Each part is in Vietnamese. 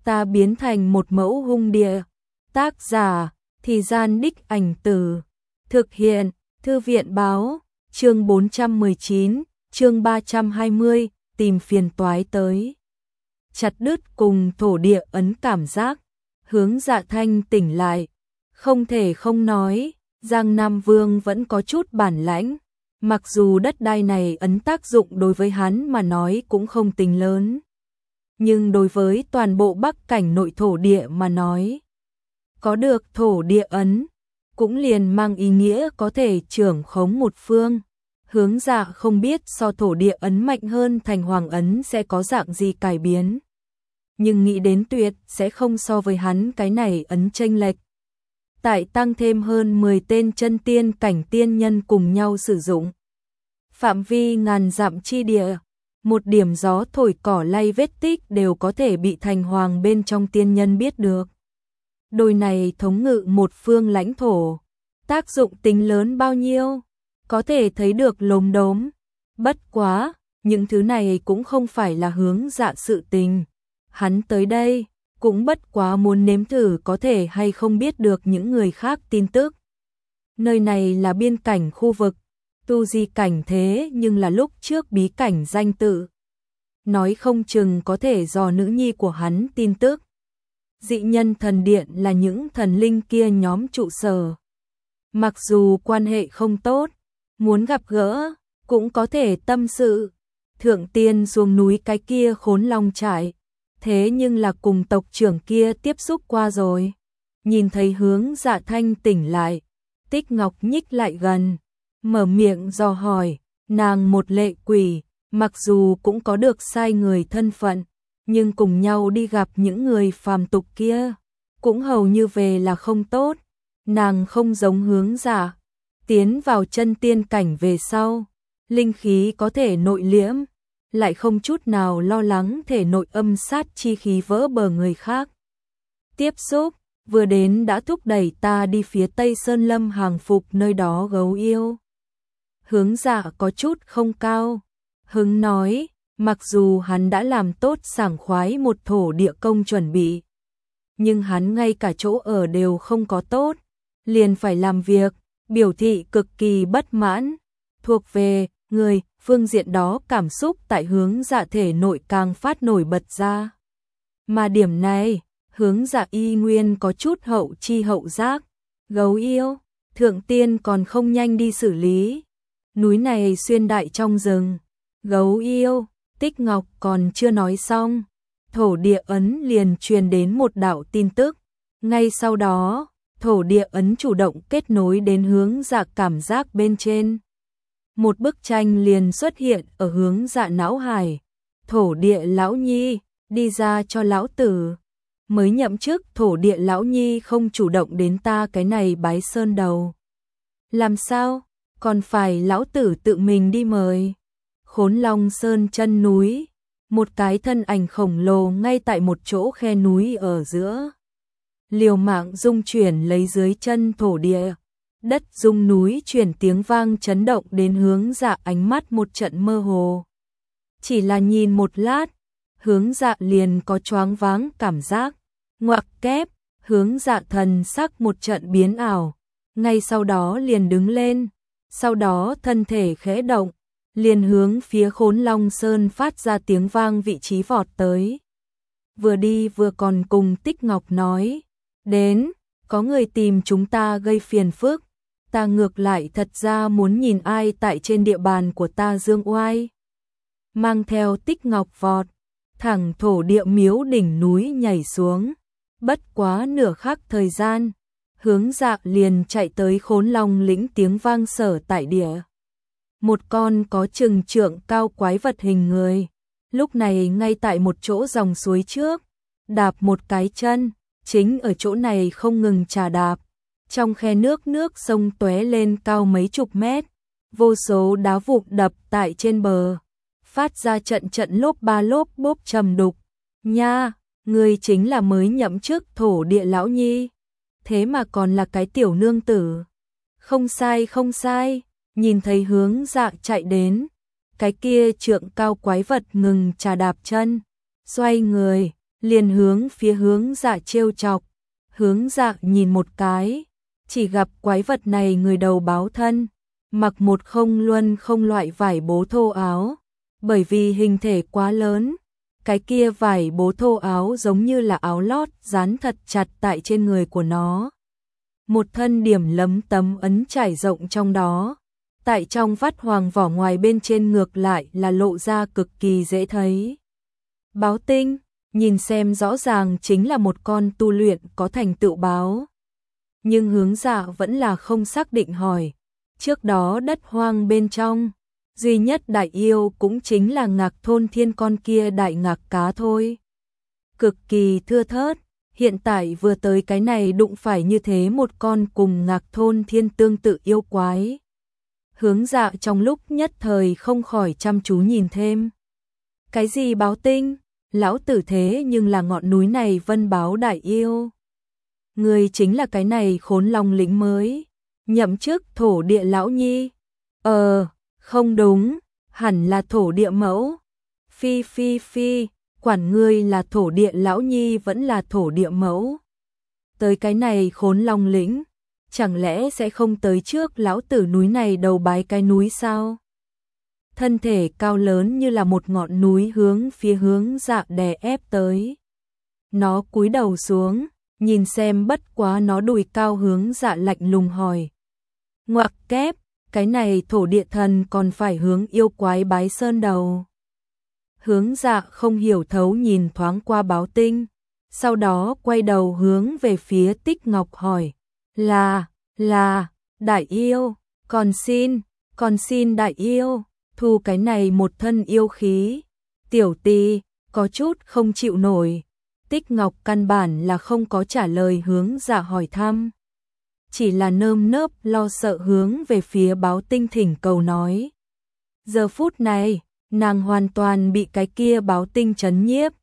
ta biến thành một mẫu hung địa. Tác giả, Thì Gian Đích Ảnh Từ. Thực hiện, Thư viện báo, chương 419, chương 320, tìm phiền toái tới. Chặt đứt cùng thổ địa ấn cảm giác, Hướng Dạ Thanh tỉnh lại. Không thể không nói, Giang Nam Vương vẫn có chút bản lãnh. Mặc dù đất đai này ấn tác dụng đối với hắn mà nói cũng không tính lớn. Nhưng đối với toàn bộ Bắc cảnh nội thổ địa mà nói, có được thổ địa ấn, cũng liền mang ý nghĩa có thể trưởng khống một phương. Hướng Dạ không biết so thổ địa ấn mạnh hơn thành hoàng ấn sẽ có dạng gì cải biến. Nhưng nghĩ đến tuyệt sẽ không so với hắn cái này ấn chênh lệch. Tại tăng thêm hơn 10 tên chân tiên cảnh tiên nhân cùng nhau sử dụng. Phạm vi ngàn dặm chi địa, một điểm gió thổi cỏ lay vết tích đều có thể bị thành hoàng bên trong tiên nhân biết được. Đôi này thống ngự một phương lãnh thổ, tác dụng tính lớn bao nhiêu, có thể thấy được lốm đốm. Bất quá, những thứ này cũng không phải là Hướng Dạ sự tình. Hắn tới đây, cũng bất quá muốn nếm thử có thể hay không biết được những người khác tin tức. Nơi này là biên cảnh khu vực, tu di cảnh thế nhưng là lúc trước bí cảnh danh tự. Nói không chừng có thể dò nữ nhi của hắn tin tức. Dị nhân thần điện là những thần linh kia nhóm trụ sở. Mặc dù quan hệ không tốt, muốn gặp gỡ, cũng có thể tâm sự. Thượng tiên xuống núi cái kia Khốn Long trại, thế nhưng là cùng tộc trưởng kia tiếp xúc qua rồi. Nhìn thấy Hướng Dạ Thanh tỉnh lại, Tích Ngọc nhích lại gần, mở miệng dò hỏi, nàng một lệ quỷ, mặc dù cũng có được sai người thân phận, nhưng cùng nhau đi gặp những người phàm tục kia, cũng hầu như về là không tốt. Nàng không giống Hướng Dạ, tiến vào chân tiên cảnh về sau, linh khí có thể nội liễm, lại không chút nào lo lắng thể nội âm sát chi khí vỡ bờ người khác. Tiếp xúc, vừa đến đã thúc đẩy ta đi phía Tây Sơn Lâm hàng phục nơi đó gấu yêu. Hướng Dạ có chút không cao hứng nói, mặc dù hắn đã làm tốt sảng khoái một thổ địa công chuẩn bị, nhưng hắn ngay cả chỗ ở đều không có tốt, liền phải làm việc, biểu thị cực kỳ bất mãn. Thuộc về người, phương diện đó cảm xúc tại Hướng Dạ thể nội càng phát nổi bật ra. Mà điểm này, Hướng Dạ y nguyên có chút hậu chi hậu giác. Gấu yêu, thượng tiên còn không nhanh đi xử lý. Núi này xuyên đại trong rừng. Gấu yêu, Tích Ngọc còn chưa nói xong, thổ địa ấn liền truyền đến một đạo tin tức. Ngay sau đó, thổ địa ấn chủ động kết nối đến Hướng Dạ cảm giác bên trên. Một bức tranh liền xuất hiện ở Hướng Dạ não hải. Thổ địa lão nhi, đi ra cho lão tử. Mới nhậm chức thổ địa lão nhi không chủ động đến ta cái này bái sơn đầu. Làm sao, còn phải lão tử tự mình đi mời. Khốn Long Sơn chân núi, một cái thân ảnh khổng lồ ngay tại một chỗ khe núi ở giữa. Liều mạng dung chuyển lấy dưới chân thổ địa. Đất rung núi chuyển tiếng vang chấn động đến Hướng Dạ ánh mắt một trận mơ hồ. Chỉ là nhìn một lát, Hướng Dạ liền có choáng váng cảm giác. Ngoặc kép, Hướng Dạ thần sắc một trận biến ảo. Ngay sau đó liền đứng lên, sau đó thân thể khẽ động, liền hướng phía Khốn Long Sơn phát ra tiếng vang vị trí vọt tới. Vừa đi vừa còn cùng Tích Ngọc nói, đến, có người tìm chúng ta gây phiền phức. Ta ngược lại thật ra muốn nhìn ai tại trên địa bàn của ta dương oai. Mang theo Tích Ngọc vọt, thẳng thổ địa miếu đỉnh núi nhảy xuống. Bất quá nửa khắc thời gian, Hướng Dạ liền chạy tới Khốn Long lĩnh tiếng vang sở tại địa. Một con có chừng trượng cao quái vật hình người, lúc này ngay tại một chỗ dòng suối trước, đạp một cái chân, chính ở chỗ này không ngừng trà đạp. Trong khe nước sông tóe lên cao mấy chục mét, vô số đá vụn đập tại trên bờ, phát ra trận trận lốp ba lốp bốp trầm đục. Nha, ngươi chính là mới nhậm chức thổ địa lão nhi, thế mà còn là cái tiểu nương tử. Không sai không sai, nhìn thấy Hướng Dạ chạy đến, cái kia trượng cao quái vật ngừng trà đạp chân, xoay người, liền hướng phía Hướng Dạ trêu chọc. Hướng Dạ nhìn một cái, chỉ gặp quái vật này người đầu báo thân, mặc một không luân không loại vải bố thô áo, bởi vì hình thể quá lớn, cái kia vải bố thô áo giống như là áo lót dán thật chặt tại trên người của nó. Một thân điểm lấm tấm ấn trải rộng trong đó, tại trong vắt hoàng vỏ ngoài bên trên ngược lại là lộ ra cực kỳ dễ thấy. Báo tinh, nhìn xem rõ ràng chính là một con tu luyện có thành tựu báo. Nhưng Hướng Dạ vẫn là không xác định hỏi, trước đó đất hoang bên trong, duy nhất đại yêu cũng chính là Ngạc Thôn Thiên con kia đại ngạc cá thôi. Cực kỳ thưa thớt, hiện tại vừa tới cái này đụng phải như thế một con cùng Ngạc Thôn Thiên tương tự yêu quái. Hướng Dạ trong lúc nhất thời không khỏi chăm chú nhìn thêm. Cái gì báo tinh? Lão tử thế nhưng là ngọn núi này vân báo đại yêu. Người chính là cái này Khốn Long lĩnh mới, nhậm chức thổ địa lão nhi. Không đúng, hẳn là thổ địa mẫu. Phi phi phi, quản ngươi là thổ địa lão nhi vẫn là thổ địa mẫu. Tới cái này Khốn Long lĩnh, chẳng lẽ sẽ không tới trước lão tử núi này đầu bái cái núi sao? Thân thể cao lớn như là một ngọn núi hướng phía Hướng Dạ đè ép tới. Nó cúi đầu xuống, nhìn xem bất quá nó đùi cao. Hướng Dạ lạnh lùng hỏi. Ngoặc kép, cái này thổ địa thần còn phải hướng yêu quái bái sơn đầu. Hướng Dạ không hiểu thấu nhìn thoáng qua báo tinh, sau đó quay đầu hướng về phía Tích Ngọc hỏi. Là, đại yêu, còn xin đại yêu, thu cái này một thân yêu khí. Tiểu tì, có chút không chịu nổi. Tích Ngọc căn bản là không có trả lời Hướng Dạ hỏi thăm, chỉ là nơm nớp lo sợ hướng về phía báo tinh thỉnh cầu nói. Giờ phút này, nàng hoàn toàn bị cái kia báo tinh trấn nhiếp.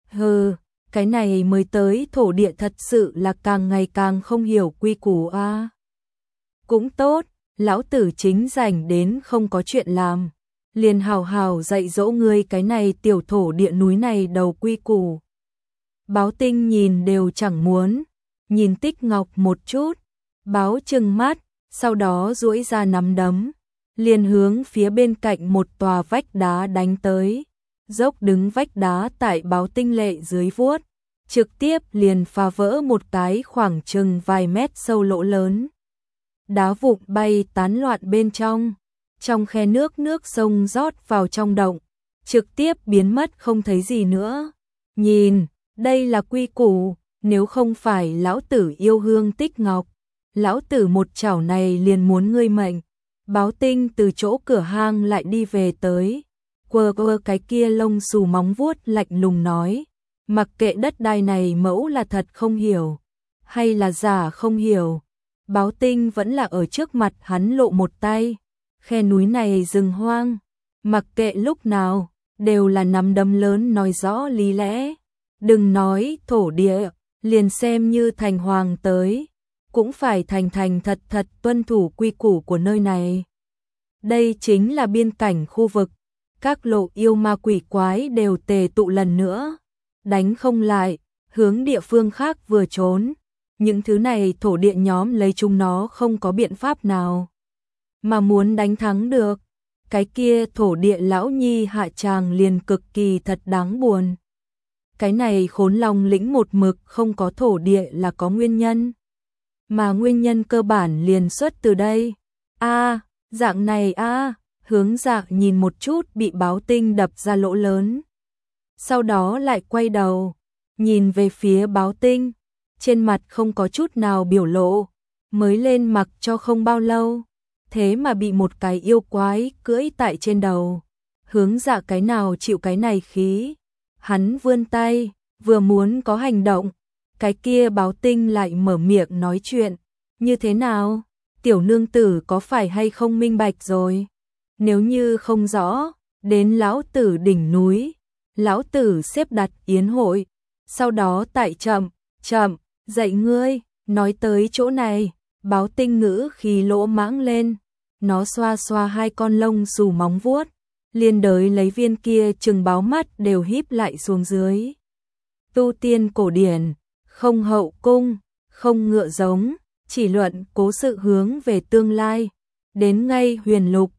Cái này mới tới thổ địa thật sự là càng ngày càng không hiểu quy củ a. Cũng tốt, lão tử chính rảnh đến không có chuyện làm, liền hào hào dạy dỗ ngươi cái này tiểu thổ địa núi này đầu quy củ. Báo tinh nhìn đều chẳng muốn, nhìn Tích Ngọc một chút, báo trừng mắt, sau đó duỗi ra nắm đấm, liền hướng phía bên cạnh một tòa vách đá đánh tới. Dốc đứng vách đá tại báo tinh lệ dưới vuốt, trực tiếp liền phá vỡ một cái khoảng chừng vài mét sâu lỗ lớn. Đá vụn bay tán loạn bên trong khe nước sông rót vào trong động, trực tiếp biến mất không thấy gì nữa. Nhìn, đây là quy củ, nếu không phải lão tử yêu Hương Tích Ngọc, lão tử một chảo này liền muốn ngươi mệnh. Báo tinh từ chỗ cửa hang lại đi về tới, quơ cái kia lông xù móng vuốt lạnh lùng nói, mặc kệ đất đai này mẫu là thật không hiểu, hay là giả không hiểu, báo tinh vẫn là ở trước mặt hắn lộ một tay. Khe núi này rừng hoang, mặc kệ lúc nào, đều là nắm đấm lớn nói rõ lý lẽ. Đừng nói thổ địa, liền xem như thành hoàng tới, cũng phải thành thật tuân thủ quy củ của nơi này. Đây chính là biên cảnh khu vực, các lộ yêu ma quỷ quái đều tề tụ lần nữa, đánh không lại, hướng địa phương khác vừa trốn. Những thứ này thổ địa nhóm lấy chúng nó không có biện pháp nào mà muốn đánh thắng được. Cái kia thổ địa lão nhi hạ tràng liền cực kỳ thật đáng buồn. Cái này Khốn Long lĩnh một mực không có thổ địa là có nguyên nhân, mà nguyên nhân cơ bản liền xuất từ đây. Dạng này Hướng Dạ nhìn một chút bị báo tinh đập ra lỗ lớn, sau đó lại quay đầu nhìn về phía báo tinh, trên mặt không có chút nào biểu lộ, mới lên mặc cho không bao lâu, thế mà bị một cái yêu quái cưỡi tại trên đầu. Hướng Dạ cái nào chịu cái này khí, hắn vươn tay, vừa muốn có hành động, cái kia báo tinh lại mở miệng nói chuyện. Như thế nào? Tiểu nương tử có phải hay không minh bạch rồi? Nếu như không rõ, đến lão tử đỉnh núi, lão tử xếp đặt yến hội, sau đó tại chậm, dạy ngươi. Nói tới chỗ này, báo tinh ngữ khi lỗ mãng lên, nó xoa xoa hai con lông xù móng vuốt, liên đới lấy viên kia chừng báo mắt đều híp lại xuống dưới. tu tiên cổ điển, không hậu cung, không ngựa giống, chỉ luận cố sự hướng về tương lai. Đến ngay huyền lục,